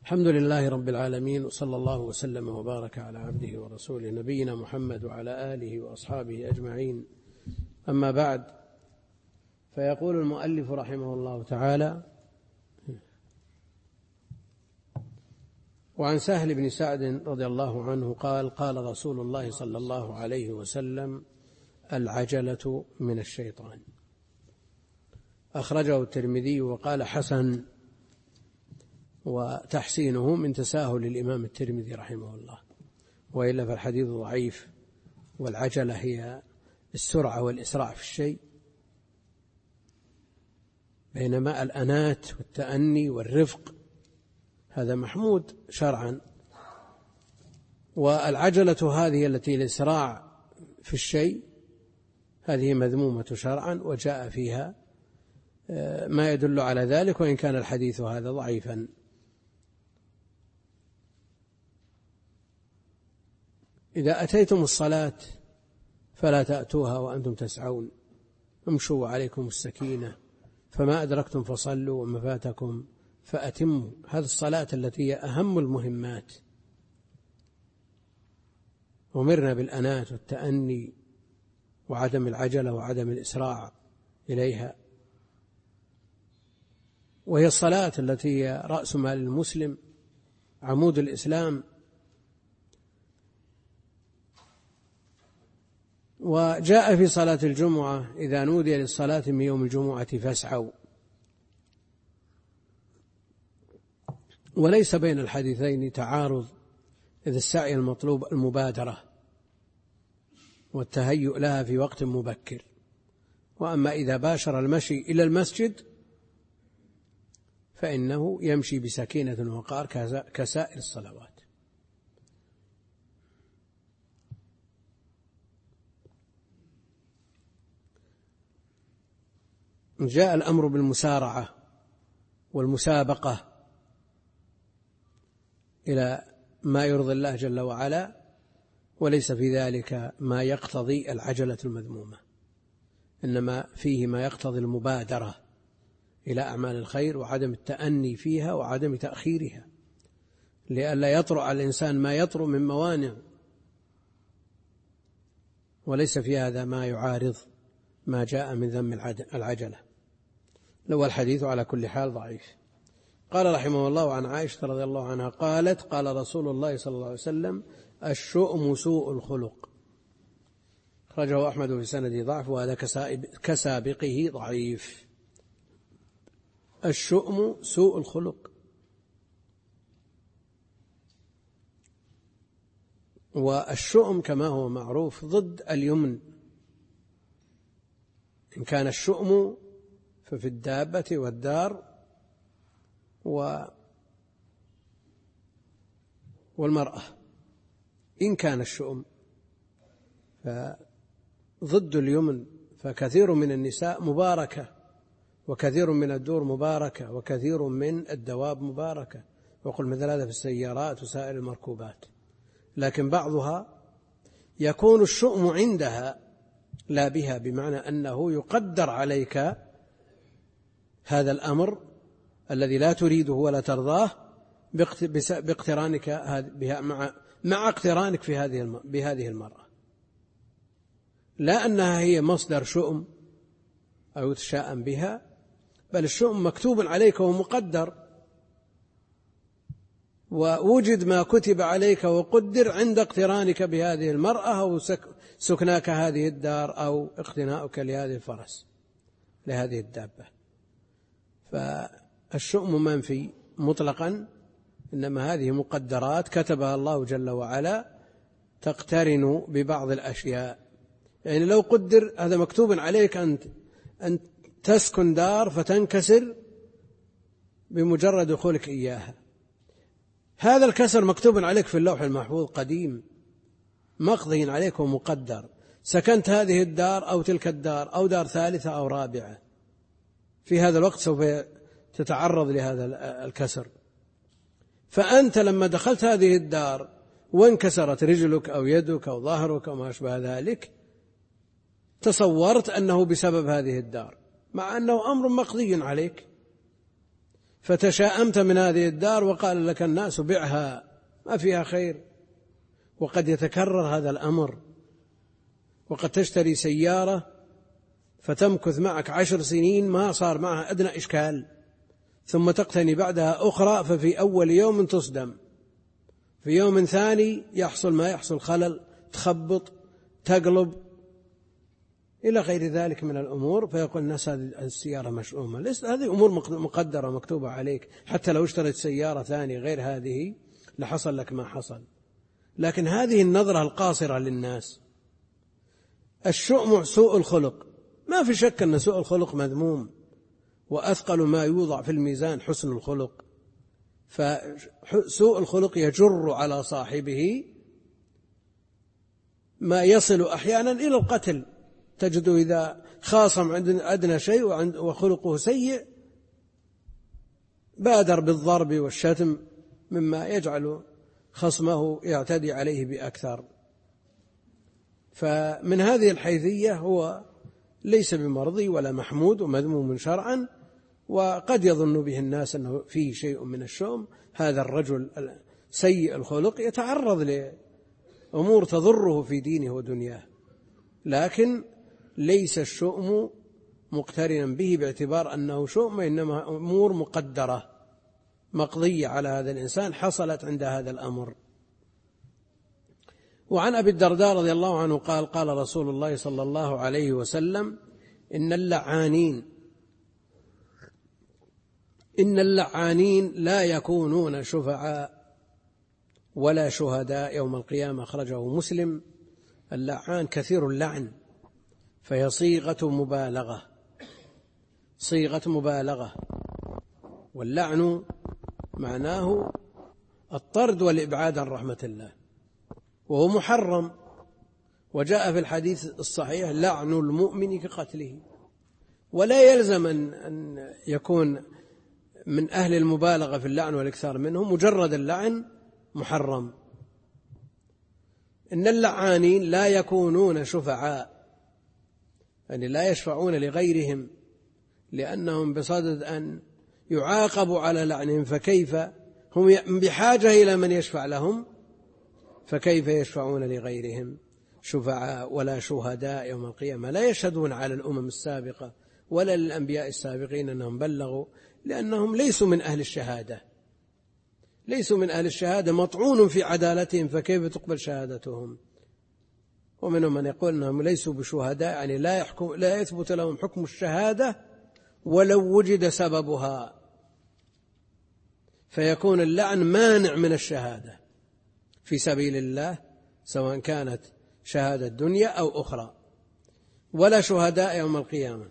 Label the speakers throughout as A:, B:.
A: الحمد لله رب العالمين، وصلى الله وسلم وبارك على عبده ورسوله نبينا محمد وعلى آله وأصحابه أجمعين. أما بعد، فيقول المؤلف رحمه الله تعالى: وعن سهل بن سعد رضي الله عنه قال: قال رسول الله صلى الله عليه وسلم: العجلة من الشيطان. أخرجه الترمذي وقال حسن، وتحسينه من تساهل الإمام الترمذي رحمه الله، وإلا فالحديث ضعيف. والعجلة هي السرعة والإسراع في الشيء، بينما الأنات والتأني والرفق هذا محمود شرعا. والعجلة هذه التي الإسراع في الشيء هذه مذمومة شرعا، وجاء فيها ما يدل على ذلك، وإن كان الحديث هذا ضعيفا. إذا أتيتم الصلاة فلا تأتوها وأنتم تسعون، امشوا عليكم السكينة، فما أدركتم فصلوا وما فاتكم فأتموا. هذه الصلاة التي هي أهم المهمات، أمرنا بالأنات والتأني وعدم العجلة وعدم الإسراع إليها، وهي الصلاة التي هي رأس مال المسلم، عمود الإسلام. وجاء في صلاة الجمعة: إذا نودي للصلاة من يوم الجمعة فاسعوا. وليس بين الحديثين تعارض، إذ السعي المطلوب المبادرة والتهيؤ لها في وقت مبكر. وأما إذا باشر المشي إلى المسجد فإنه يمشي بسكينة وقار كسائر الصلوات. جاء الأمر بالمسارعة والمسابقة إلى ما يرضي الله جل وعلا، وليس في ذلك ما يقتضي العجلة المذمومة، إنما فيه ما يقتضي المبادرة إلى أعمال الخير وعدم التأني فيها وعدم تأخيرها، لئلا يطرأ على الإنسان ما يطرأ من موانع، وليس في هذا ما يعارض ما جاء من ذم العجلة. لو الحديث على كل حال ضعيف. قال رحمه الله: عن عائشة رضي الله عنها قالت: قال رسول الله صلى الله عليه وسلم: الشؤم سوء الخلق. أخرجه أحمد في سنده ضعف، وهذا كسابقه ضعيف. الشؤم سوء الخلق، والشؤم كما هو معروف ضد اليمن. إن كان الشؤم ففي الدابة والدار والمرأة. إن كان الشؤم فضد اليمن، فكثير من النساء مباركة، وكثير من الدور مباركة، وكثير من الدواب مباركة، وقل مثل هذا في السيارات وسائر المركوبات. لكن بعضها يكون الشؤم عندها لا بها، بمعنى أنه يقدر عليك هذا الأمر الذي لا تريده ولا ترضاه باقترانك بها، مع اقترانك بهذه المرأة، لا أنها هي مصدر شؤم أو تشاءم بها، بل الشؤم مكتوب عليك ومقدر، ووجد ما كتب عليك وقدر عند اقترانك بهذه المرأة، أو سكناك هذه الدار، أو اقتناؤك لهذه الفرس، لهذه الدابة. فالشؤم منفي مطلقا، إنما هذه مقدرات كتبها الله جل وعلا تقترن ببعض الأشياء. يعني لو قدر هذا مكتوب عليك أن تسكن دار فتنكسر بمجرد دخولك إياها، هذا الكسر مكتوب عليك في اللوح المحفوظ قديم، مقضي عليك ومقدر. سكنت هذه الدار أو تلك الدار أو دار ثالثة أو رابعة، في هذا الوقت سوف تتعرض لهذا الكسر. فأنت لما دخلت هذه الدار وانكسرت رجلك أو يدك أو ظهرك أو ما أشبه ذلك، تصورت أنه بسبب هذه الدار، مع أنه أمر مقضي عليك. فتشاءمت من هذه الدار وقال لك الناس بعها ما فيها خير. وقد يتكرر هذا الأمر، وقد تشتري سيارة فتمكث معك 10 سنين ما صار معها أدنى إشكال، ثم تقتني بعدها أخرى، ففي أول يوم تصدم، في يوم ثاني يحصل ما يحصل، خلل، تخبط، تقلب إلى غير ذلك من الأمور، فيقول الناس هذه السيارة مشؤومة. هذه أمور مقدرة مكتوبة عليك، حتى لو اشتريت سيارة ثانية غير هذه لحصل لك ما حصل. لكن هذه النظرة القاصرة للناس. الشؤم سوء الخلق، ما في شك أن سوء الخلق مذموم، وأثقل ما يوضع في الميزان حسن الخلق. فسوء الخلق يجر على صاحبه ما يصل أحيانا إلى القتل. تجده إذا خاصم عند أدنى شيء وخلقه سيء بادر بالضرب والشتم، مما يجعل خصمه يعتدي عليه بأكثر. فمن هذه الحيثية هو ليس بمرضي ولا محمود ومذموم شرعا، وقد يظن به الناس أنه فيه شيء من الشؤم. هذا الرجل سيء الخلق يتعرض لأمور تضره في دينه ودنياه، لكن ليس الشؤم مقترنا به باعتبار أنه شؤم، إنما أمور مقدرة مقضية على هذا الإنسان حصلت عند هذا الأمر. وعن أبي الدرداء رضي الله عنه قال: قال رسول الله صلى الله عليه وسلم: إن اللعانين لا يكونون شفعاء ولا شهداء يوم القيامة. أخرجه مسلم. اللعان كثير اللعن، فهي صيغة مبالغة، واللعن معناه الطرد والإبعاد عن رحمة الله، وهو محرم. وجاء في الحديث الصحيح: لعن المؤمن كقتله. ولا يلزم أن يكون من أهل المبالغة في اللعن والإكثار منه، مجرد اللعن محرم. إن اللعانين لا يكونون شفعاء، يعني لا يشفعون لغيرهم، لأنهم بصدد أن يعاقبوا على لعنهم، فكيف هم بحاجة إلى من يشفع لهم، فكيف يشفعون لغيرهم شفعاء ولا شهداء يوم القيامة. لا يشهدون على الأمم السابقة ولا للأنبياء السابقين أنهم بلغوا، لأنهم ليسوا من أهل الشهادة، مطعون في عدالتهم، فكيف تقبل شهادتهم؟ ومنهم من يقول أنهم ليسوا بشهداء، يعني لا يثبت لهم حكم الشهادة ولو وجد سببها، فيكون اللعن مانع من الشهادة في سبيل الله، سواء كانت شهادة دنيا أو أخرى. ولا شهداء يوم القيامة.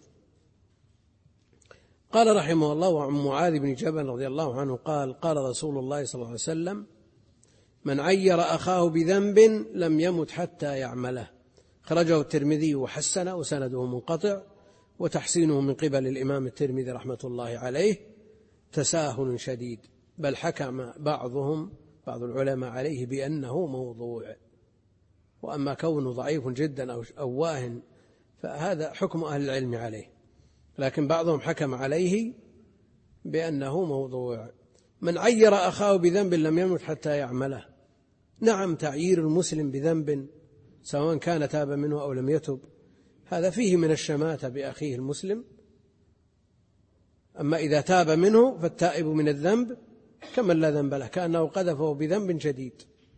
A: قال رحمه الله: وعن معاذ بن جبل رضي الله عنه قال: قال رسول الله صلى الله عليه وسلم: من عير أخاه بذنب لم يمت حتى يعمله. خرجه الترمذي وحسنه وسنده منقطع، وتحسينه من قبل الإمام الترمذي رحمة الله عليه تساهل شديد، بل حكم بعض العلماء عليه بأنه موضوع. وأما كونه ضعيف جدا أو واهن فهذا حكم أهل العلم عليه، لكن بعضهم حكم عليه بأنه موضوع. من عير أخاه بذنب لم يمت حتى يعمله. نعم، تعيير المسلم بذنب سواء كان تاب منه أو لم يتب هذا فيه من الشماتة بأخيه المسلم. أما إذا تاب منه فالتائب من الذنب كمن لا ذنب له، كأنه قذفه بذنب جديد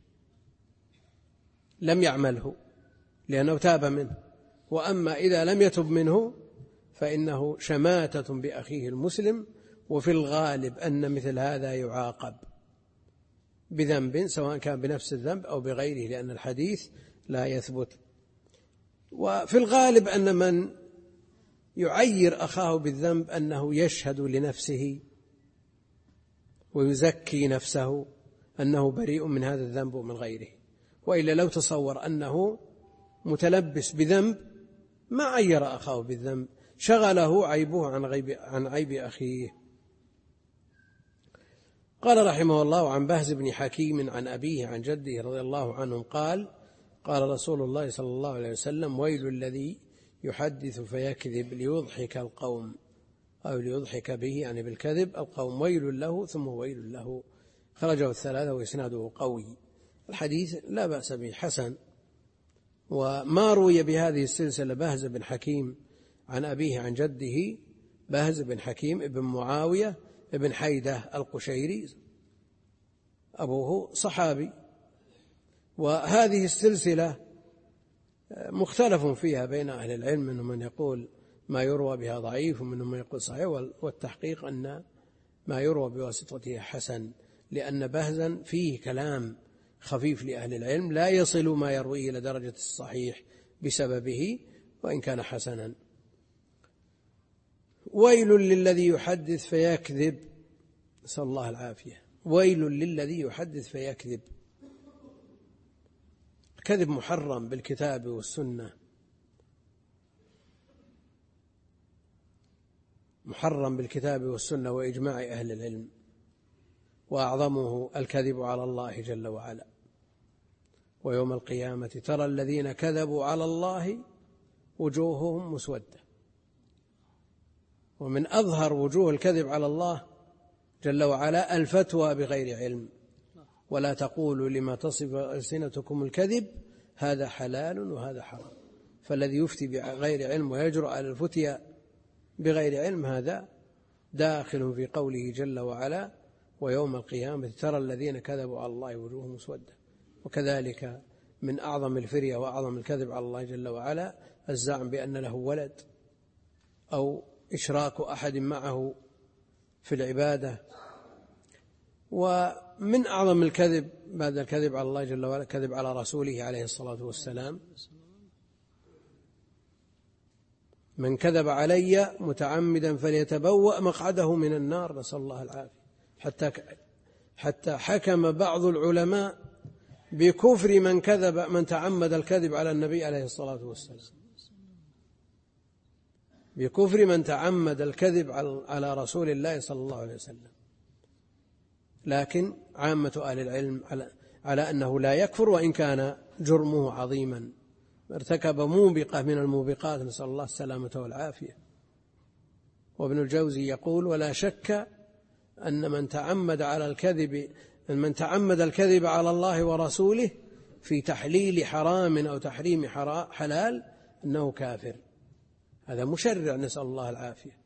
A: لم يعمله لأنه تاب منه. وأما إذا لم يتب منه فإنه شماتة بأخيه المسلم، وفي الغالب أن مثل هذا يعاقب بذنب سواء كان بنفس الذنب أو بغيره، لأن الحديث لا يثبت. وفي الغالب أن من يعير أخاه بالذنب أنه يشهد لنفسه ويزكي نفسه أنه بريء من هذا الذنب ومن غيره، وإلا لو تصور أنه متلبس بذنب ما عير أخاه بالذنب، شغله عيبه عن عيب أخيه. قال رحمه الله: عن بهز بن حكيم عن أبيه عن جده رضي الله عنهم قال: قال رسول الله صلى الله عليه وسلم: ويل الذي يحدث فيكذب ليضحك القوم. أو ليضحك به يعني بالكذب القوم ويل له ثم ويل له. خرجه الثلاثة وإسناده قوي. الحديث لا بأس به حسن. وما روي بهذه السلسلة بهز بن حكيم عن أبيه عن جده بهز بن حكيم ابن معاوية ابن حيدة القشيري أبوه صحابي. وهذه السلسلة مختلف فيها بين أهل العلم، منهم من يقول ما يروى بها ضعيف ومنهم من يقول صحيح، والتحقيق أن ما يروى بواسطته حسن، لأن بهزا فيه كلام خفيف لأهل العلم لا يصل ما يرويه إلى درجة الصحيح بسببه وإن كان حسنا. ويل للذي يحدث فيكذب، نسأل الله العافية. ويل للذي يحدث فيكذب. الكذب محرم بالكتاب والسنة، محرم بالكتاب والسنة وإجماع أهل العلم، وأعظمه الكذب على الله جل وعلا. ويوم القيامة ترى الذين كذبوا على الله وجوههم مسودة. ومن أظهر وجوه الكذب على الله جل وعلا الفتوى بغير علم. ولا تقولوا لما تصف ألسنتكم الكذب هذا حلال وهذا حرام. فالذي يفتي بغير علم ويجرؤ على الفتيا بغير علم هذا داخل في قوله جل وعلا ويوم القيامة ترى الذين كذبوا على الله وجوههم مسودة. وكذلك من أعظم الفرية وأعظم الكذب على الله جل وعلا الزعم بأن له ولد أو إشراك أحد معه في العبادة. ومن أعظم الكذب بعد الكذب على الله جل وعلا كذب على رسوله عليه الصلاة والسلام. من كذب علي متعمدا فليتبوأ مقعده من النار، نسأل الله العافية. حتى حكم بعض العلماء بكفر من تعمد الكذب على النبي عليه الصلاة والسلام، بكفر من تعمد الكذب على رسول الله صلى الله عليه وسلم. لكن عامة أهل العلم على أنه لا يكفر وإن كان جرمه عظيما، ارتكب موبقة من الموبقات، نسأل الله السلامة والعافية. وابن الجوزي يقول ولا شك أن من تعمد الكذب على الله ورسوله في تحليل حرام أو تحريم حلال أنه كافر. هذا مشرع، نسأل الله العافية.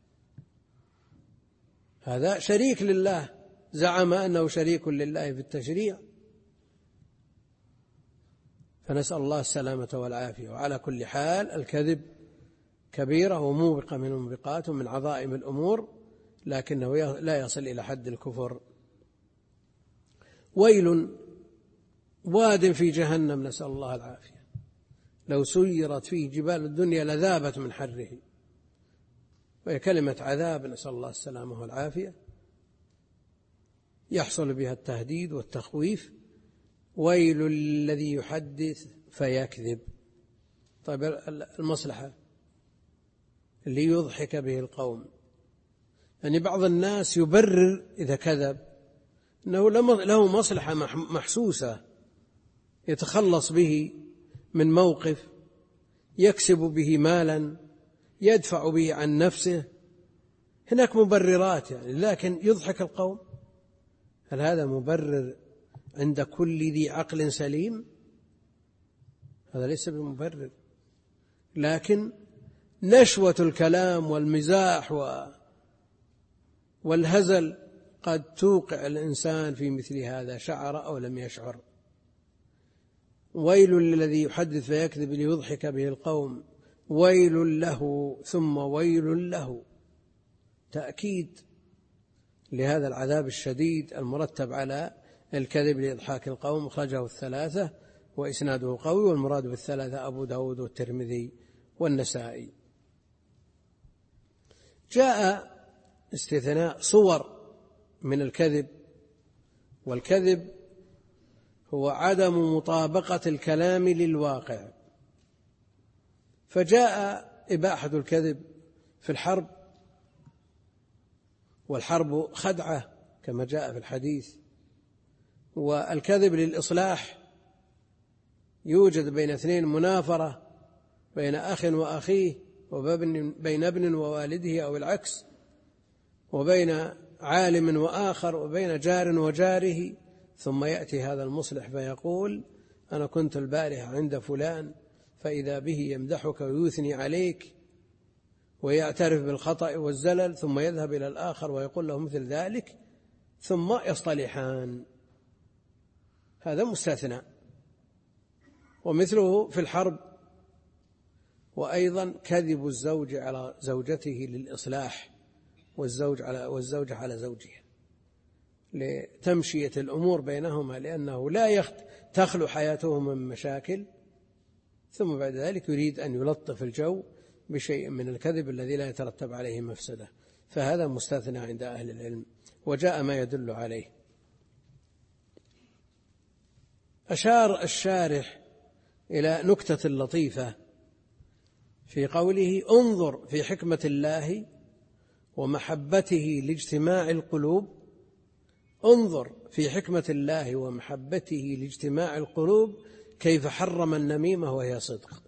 A: هذا شريك لله، زعم أنه شريك لله في التشريع، فنسأل الله السلامة والعافية. وعلى كل حال الكذب كبيرة وموبقة من الموبقات ومن عظائم الأمور، لكنه لا يصل إلى حد الكفر. ويل واد في جهنم، نسأل الله العافية، لو سيرت فيه جبال الدنيا لذابت من حره. وهي كلمة عذاب، نسأل الله السلامة والعافية، يحصل بها التهديد والتخويف. ويل للذي يحدث فيكذب. طيب المصلحة اللي يضحك به القوم، يعني بعض الناس يبرر إذا كذب أنه له مصلحة محسوسة يتخلص به من موقف، يكسب به مالا، يدفع به عن نفسه. هناك مبررات يعني، لكن يضحك القوم. هل هذا مبرر عند كل ذي عقل سليم؟ هذا ليس بمبرر. لكن نشوة الكلام والمزاح والهزل قد توقع الإنسان في مثل هذا، شعر أو لم يشعر. ويل للذي يحدث فيكذب ليضحك به القوم، ويل له ثم ويل له، تأكيد لهذا العذاب الشديد المرتب على الكذب لإضحاك القوم. أخرجه الثلاثة وإسناده قوي، والمراد بالثلاثة أبو داود والترمذي والنسائي. جاء استثناء صور من الكذب، والكذب هو عدم مطابقة الكلام للواقع. فجاء إباحة الكذب في الحرب، والحرب خدعة كما جاء في الحديث. والكذب للإصلاح، يوجد بين اثنين منافرة بين أخ وأخيه، وبين ابن ووالده أو العكس، وبين عالم وآخر وبين جار وجاره، ثم يأتي هذا المصلح فيقول أنا كنت البارحة عند فلان فإذا به يمدحك ويثني عليك ويعترف بالخطأ والزلل، ثم يذهب إلى الآخر ويقول له مثل ذلك ثم يصطلحان. هذا مستثنى. ومثله في الحرب، وأيضا كذب الزوج على زوجته للإصلاح والزوجة على زوجها لتمشية الأمور بينهما، لأنه لا تخلو حياتهما من مشاكل، ثم بعد ذلك يريد أن يلطف الجو بشيء من الكذب الذي لا يترتب عليه مفسدة، فهذا مستثنى عند أهل العلم وجاء ما يدل عليه. أشار الشارح إلى نكتة لطيفة في قوله انظر في حكمة الله ومحبته لاجتماع القلوب، انظر في حكمة الله ومحبته لاجتماع القلوب كيف حرم النميمة وهي صدق.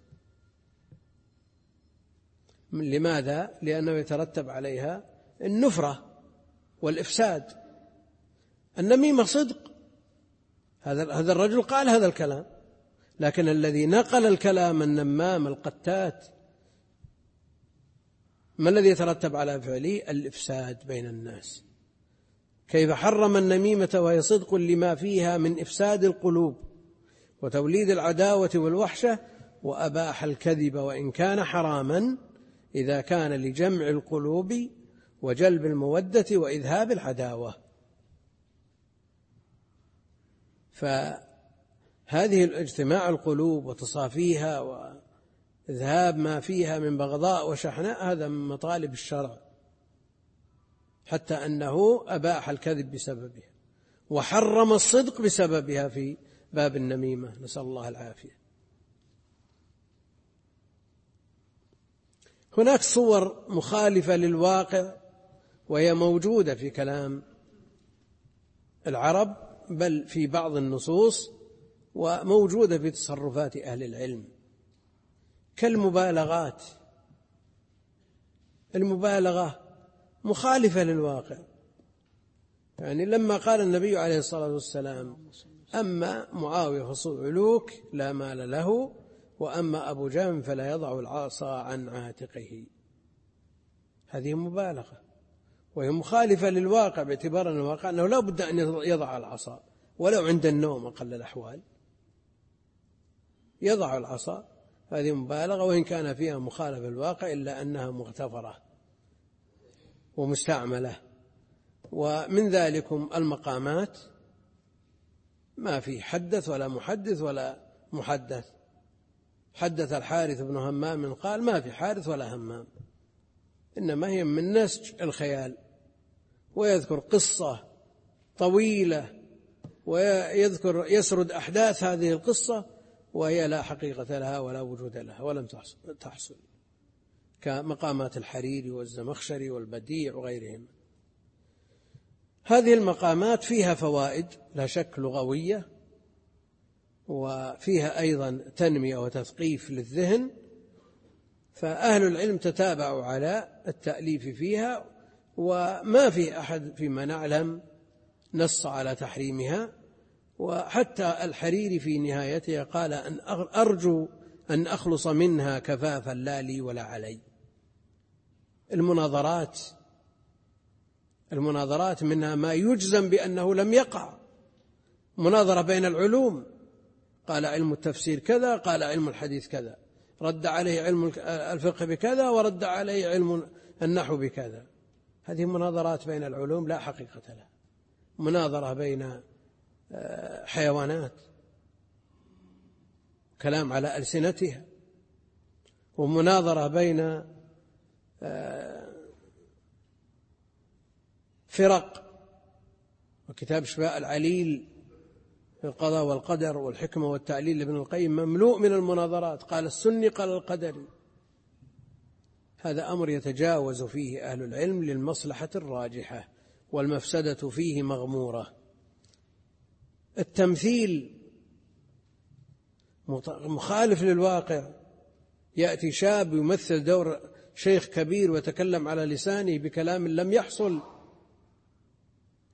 A: لماذا؟ لأنه يترتب عليها النفرة والإفساد. النميمة صدق، هذا الرجل قال هذا الكلام، لكن الذي نقل الكلام النمام القتات ما الذي يترتب على فعله؟ الإفساد بين الناس. كيف حرم النميمة وهي صدق لما فيها من إفساد القلوب وتوليد العداوة والوحشة، وأباح الكذب وإن كان حراما إذا كان لجمع القلوب وجلب المودة وإذهاب العداوة. فهذه اجتماع القلوب وتصافيها وإذهاب ما فيها من بغضاء وشحناء هذا من مطالب الشرع، حتى أنه أباح الكذب بسببها وحرم الصدق بسببها في باب النميمة، نسأل الله العافية. هناك صور مخالفة للواقع وهي موجودة في كلام العرب، بل في بعض النصوص، وموجودة في تصرفات أهل العلم، كالمبالغات. المبالغة مخالفة للواقع. يعني لما قال النبي عليه الصلاة والسلام أما معاوية فصعلوك لا مال له، وأما أبو جهم فلا يضع العصا عن عاتقه، هذه مبالغة وهي مخالفة للواقع، باعتبار أن الواقع أنه لا بد أن يضع العصا ولو عند النوم أقل الأحوال يضع العصا. هذه مبالغة وإن كان فيها مخالفة للواقع إلا أنها مغتفرة ومستعملة. ومن ذلكم المقامات، ما في حدث ولا محدث ولا محدث. حدث الحارث بن همام قال ما في حارث ولا همام، إنما هي من نسج الخيال، ويذكر قصة طويلة يسرد أحداث هذه القصة وهي لا حقيقة لها ولا وجود لها ولم تحصل، كمقامات الحريري والزمخشري والبديع وغيرهم. هذه المقامات فيها فوائد لا شك لغوية، وفيها أيضا تنمية وتثقيف للذهن، فأهل العلم تتابعوا على التأليف فيها، وما في أحد فيما نعلم نص على تحريمها. وحتى الحريري في نهايتها قال أن أرجو أن أخلص منها كفافا لا لي ولا علي. المناظرات منها ما يجزم بأنه لم يقع، مناظرة بين العلوم، قال علم التفسير كذا، قال علم الحديث كذا، رد عليه علم الفقه بكذا، ورد عليه علم النحو بكذا. هذه مناظرات بين العلوم لا حقيقة لها. مناظرة بين حيوانات، كلام على ألسنتها، ومناظرة بين فرق. وكتاب شفاء العليل في القضاء والقدر والحكمة والتعليل لابن القيم مملوء من المناظرات، قال السني قال القدري. هذا أمر يتجاوز فيه أهل العلم للمصلحة الراجحة، والمفسدة فيه مغمورة. التمثيل مخالف للواقع، يأتي شاب يمثل دور شيخ كبير ويتكلم على لسانه بكلام لم يحصل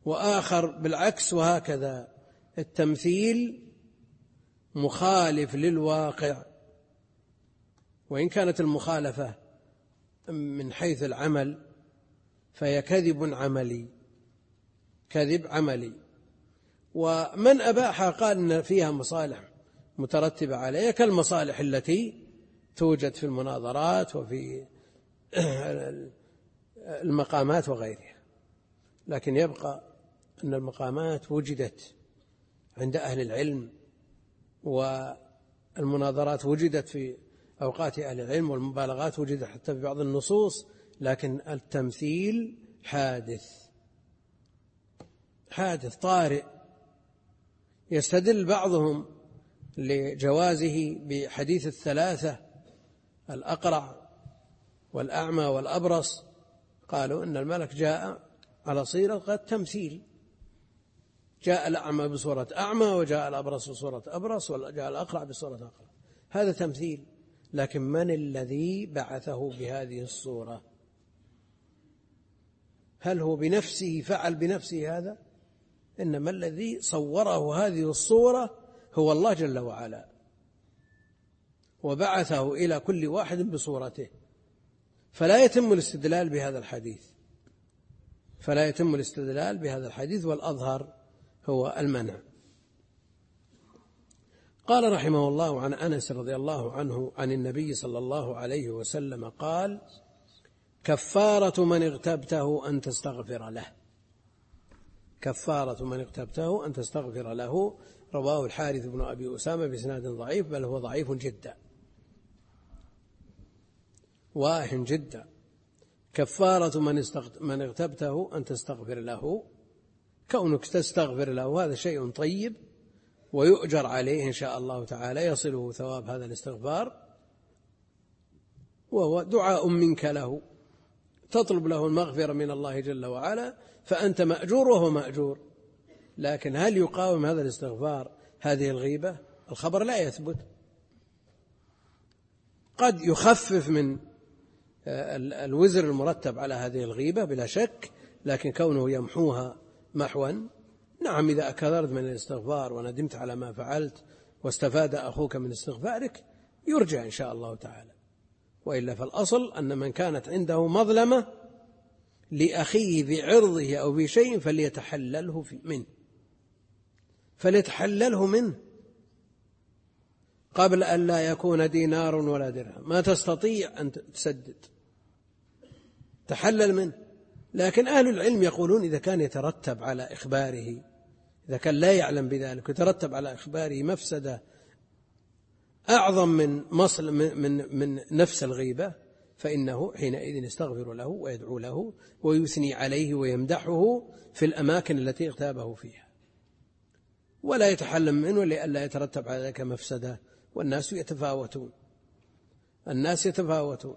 A: وآخر بالعكس، وهكذا. التمثيل مخالف للواقع، وإن كانت المخالفة من حيث العمل فهي كذب عملي، كذب عملي. ومن أباحها قال إن فيها مصالح مترتبة عليها كالمصالح التي توجد في المناظرات وفي المقامات وغيرها، لكن يبقى أن المقامات وجدت عند أهل العلم، والمناظرات وجدت في أوقات أهل العلم، والمبالغات وجدت حتى في بعض النصوص، لكن التمثيل حادث طارئ. يستدل بعضهم لجوازه بحديث الثلاثة، الأقرع والأعمى والأبرص، قالوا إن الملك جاء على صيغة التمثيل، جاء الأعمى بصورة أعمى، وجاء الأبرص بصورة أبرص، وجاء الأقرع بصورة أقرع. هذا تمثيل، لكن من الذي بعثه بهذه الصورة؟ هل هو بنفسه فعل بنفسه هذا؟ إنما الذي صوره هذه الصورة هو الله جل وعلا، وبعثه إلى كل واحد بصورته، فلا يتم الاستدلال بهذا الحديث، فلا يتم الاستدلال بهذا الحديث، والأظهر هو المنع. قال رحمه الله عن أنس رضي الله عنه عن النبي صلى الله عليه وسلم قال: كفارة من اغتبته أن تستغفر له. كفارة من اغتبته أن تستغفر له. رواه الحارث بن أبي أسامة بإسناد ضعيف، بل هو ضعيف جدا، واهن جدا. كفارة من اغتبته أن تستغفر له، كونك تستغفر له هذا شيء طيب ويؤجر عليه إن شاء الله تعالى، يصله ثواب هذا الاستغفار، وهو دعاء منك له، تطلب له المغفرة من الله جل وعلا، فأنت مأجور وهو مأجور. لكن هل يقاوم هذا الاستغفار هذه الغيبة؟ الخبر لا يثبت. قد يخفف من الوزر المرتب على هذه الغيبة بلا شك، لكن كونه يمحوها محوا، نعم، إذا أكثرت من الاستغفار وندمت على ما فعلت واستفاد أخوك من استغفارك يرجع إن شاء الله تعالى. وإلا فالأصل أن من كانت عنده مظلمة لأخيه بعرضه أو بشيء فليتحلله منه، فليتحلله منه قبل أن لا يكون دينار ولا درهم. ما تستطيع أن تسدد، تحلل منه. لكن أهل العلم يقولون إذا كان يترتب على إخباره، إذا كان لا يعلم بذلك يترتب على إخباره مفسدة أعظم من نفس الغيبة، فإنه حينئذ يستغفر له ويدعو له ويثني عليه ويمدحه في الأماكن التي اغتابه فيها، ولا يتحلم منه لئلا يترتب على ذلك مفسدة. والناس يتفاوتون، الناس يتفاوتون،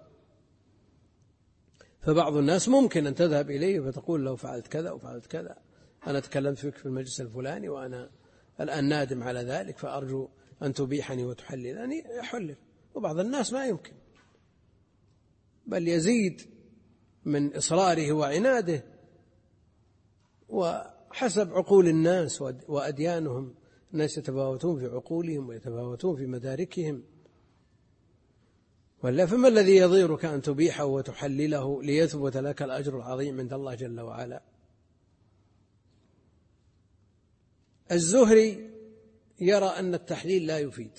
A: فبعض الناس ممكن أن تذهب إليه فتقول له فعلت كذا وفعلت كذا، أنا تكلمت فيك في المجلس الفلاني وأنا الآن نادم على ذلك، فأرجو أن تبيحني وتحللني، يحلل. وبعض الناس ما يمكن، بل يزيد من إصراره وعناده، وحسب عقول الناس وأديانهم، الناس يتفاوتون في عقولهم ويتفاوتون في مداركهم. ولا فما الذي يضيرك أن تبيحه وتحلله ليثبت لك الأجر العظيم عند الله جل وعلا؟ الزهري يرى أن التحليل لا يفيد،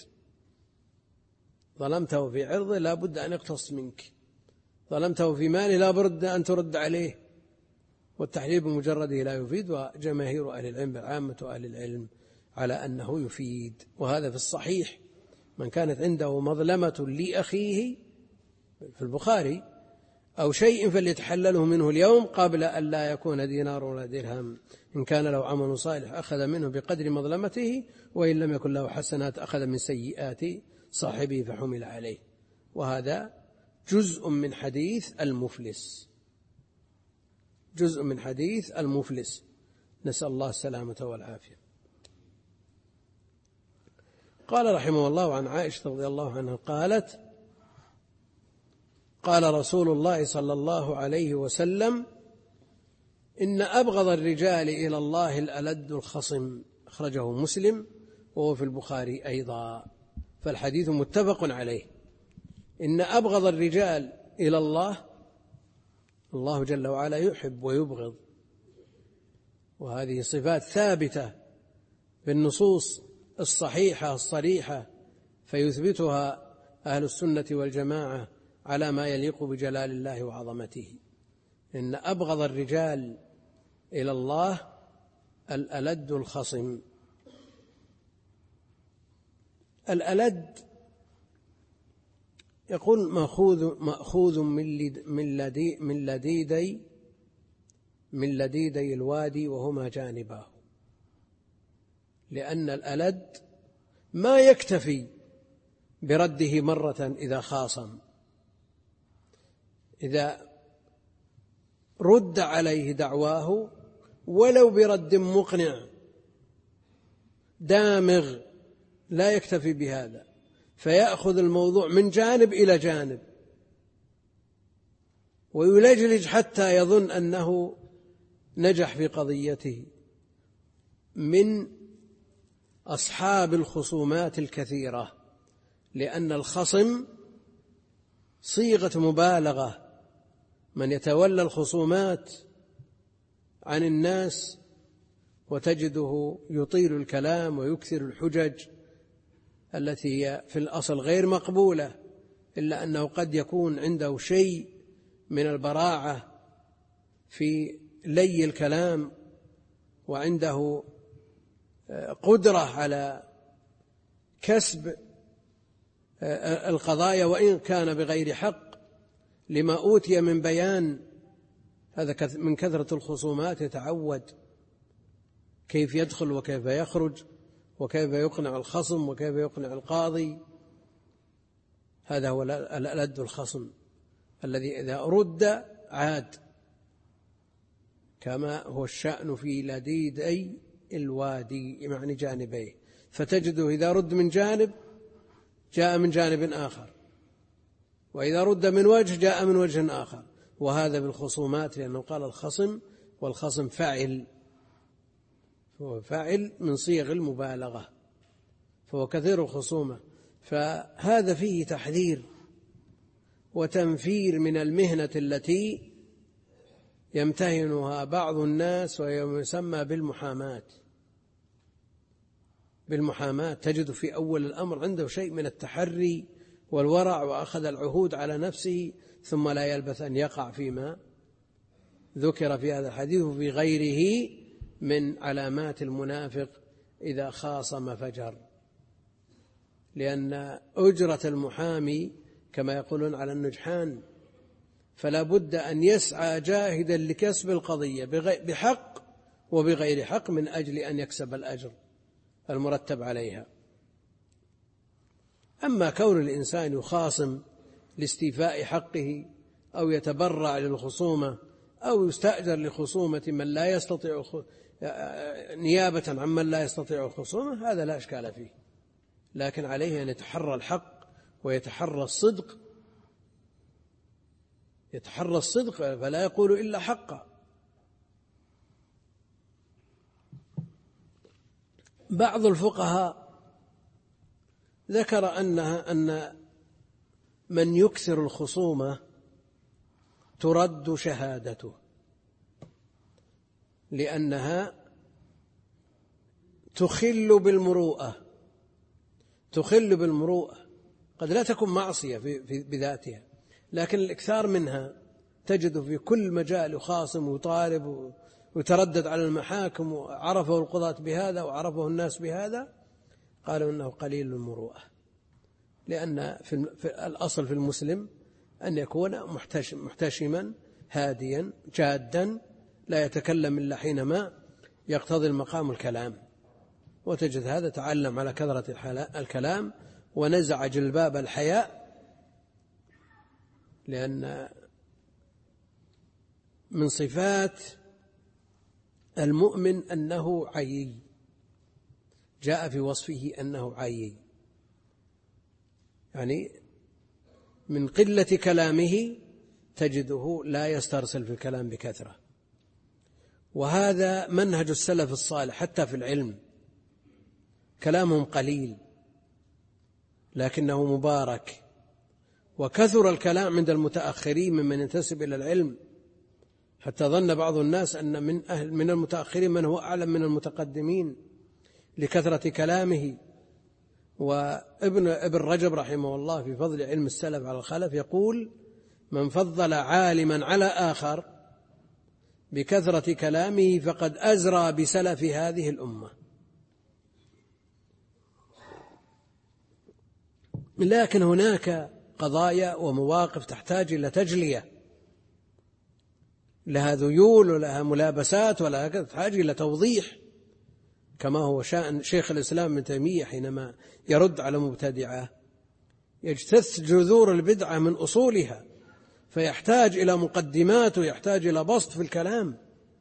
A: ظلمته في عرضه لا بد أن يقتص منك، ظلمته في ماله لا بد أن ترد عليه، والتحليل بمجرده لا يفيد. وجماهير أهل العلم عامة أهل العلم على أنه يفيد، وهذا في الصحيح. من كانت عنده مظلمة لأخيه في البخاري أو شيء فليتحلله منه اليوم قبل أن لا يكون دينار ولا درهم. إن كان له عمل صالح أخذ منه بقدر مظلمته، وإن لم يكن له حسنات أخذ من سيئات صاحبه فحمل عليه. وهذا جزء من حديث المفلس، جزء من حديث المفلس، نسأل الله السلامة والعافية. قال رحمه الله عن عائشة رضي الله عنها قالت: قال رسول الله صلى الله عليه وسلم: إن أبغض الرجال إلى الله الألد الخصم، أخرجه مسلم وهو في البخاري أيضا، فالحديث متفق عليه. إن أبغض الرجال إلى الله، الله جل وعلا يحب ويبغض، وهذه صفات ثابتة بالنصوص الصحيحة الصريحة، فيثبتها أهل السنة والجماعة على ما يليق بجلال الله وعظمته. إن أبغض الرجال إلى الله الألد الخصم. الألد يقول مأخوذ من لديدي الوادي وهما جانباه، لأن الألد ما يكتفي برده مرة إذا خاصم، إذا رد عليه دعواه ولو برد مقنع دامغ لا يكتفي بهذا، فيأخذ الموضوع من جانب إلى جانب ويلجلج حتى يظن أنه نجح في قضيته. من أصحاب الخصومات الكثيرة، لأن الخصم صيغة مبالغة، من يتولى الخصومات عن الناس وتجده يطيل الكلام ويكثر الحجج التي هي في الأصل غير مقبولة، إلا أنه قد يكون عنده شيء من البراعة في لي الكلام، وعنده قدرة على كسب القضايا وإن كان بغير حق، لما أوتي من بيان. هذا من كثرة الخصومات يتعود كيف يدخل وكيف يخرج وكيف يقنع الخصم وكيف يقنع القاضي. هذا هو الألد الخصم الذي إذا رد عاد، كما هو الشأن في لديدي الوادي، يعني جانبيه، فتجده إذا رد من جانب جاء من جانب آخر، وإذا رد من وجه جاء من وجه آخر. وهذا بالخصومات، لأنه قال الخصم، والخصم فاعل، هو فاعل من صيغ المبالغة، فهو كثير الخصومة. فهذا فيه تحذير وتنفير من المهنة التي يمتهنها بعض الناس ويسمى بالمحاماة. تجد في أول الأمر عنده شيء من التحري والورع، وأخذ العهود على نفسه، ثم لا يلبث أن يقع فيما ذكر في هذا الحديث وفي غيره من علامات المنافق إذا خاصم فجر. لأن أجرة المحامي كما يقولون على النجحان، فلا بد أن يسعى جاهدا لكسب القضية بحق وبغير حق من أجل أن يكسب الأجر المرتب عليها. أما كون الإنسان يخاصم لاستيفاء حقه أو يتبرع للخصومة أو يستأجر لخصومة من لا يستطيع نيابة عمن لا يستطيع الخصومة، هذا لا إشكال فيه، لكن عليه أن يتحرى الحق ويتحرى الصدق، يتحرى الصدق فلا يقول إلا حقا. بعض الفقهاء ذكر أن من يكثر الخصومة ترد شهادته، لأنها تخل بالمروءة. قد لا تكون معصية بذاتها، لكن الإكثار منها تجد في كل مجال يخاصم ويطالب ويتردد على المحاكم، وعرفه القضاة بهذا وعرفه الناس بهذا، قالوا إنه قليل المروءة. لأن في الأصل في المسلم أن يكون محتشما هاديا جادا، لا يتكلم إلا حينما يقتضي المقام الكلام. وتجد هذا تعلم على كثرة الكلام ونزع جلباب الحياء، لأن من صفات المؤمن أنه عيي، جاء في وصفه أنه عيي، يعني من قلة كلامه تجده لا يسترسل في الكلام بكثرة. وهذا منهج السلف الصالح حتى في العلم، كلامهم قليل لكنه مبارك. وكثر الكلام عند المتأخرين ممن ينتسب إلى العلم، حتى ظن بعض الناس أن من المتأخرين من هو أعلم من المتقدمين لكثرة كلامه. وابن رجب رحمه الله في فضل علم السلف على الخلف يقول: من فضل عالما على آخر بكثرة كلامه فقد أزرى بسلف هذه الأمة. لكن هناك قضايا ومواقف تحتاج إلى تجلية، لها ذيول ولها ملابسات ولها تحتاج إلى توضيح، كما هو شأن شيخ الإسلام ابن تيمية حينما يرد على مبتدعة يجتث جذور البدعة من أصولها، فيحتاج إلى مقدمات ويحتاج إلى بسط في الكلام،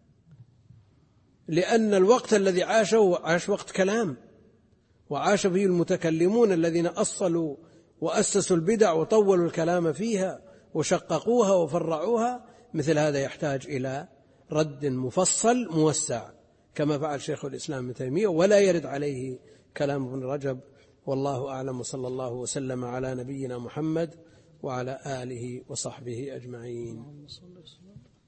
A: لأن الوقت الذي عاشه عاش وقت كلام، وعاش فيه المتكلمون الذين أصلوا وأسسوا البدع وطولوا الكلام فيها وشققوها وفرعوها. مثل هذا يحتاج إلى رد مفصل موسع كما فعل شيخ الإسلام ابن تيمية، ولا يرد عليه كلام ابن رجب. والله أعلم، وصلى الله وسلم على نبينا محمد وعلى آله وصحبه أجمعين.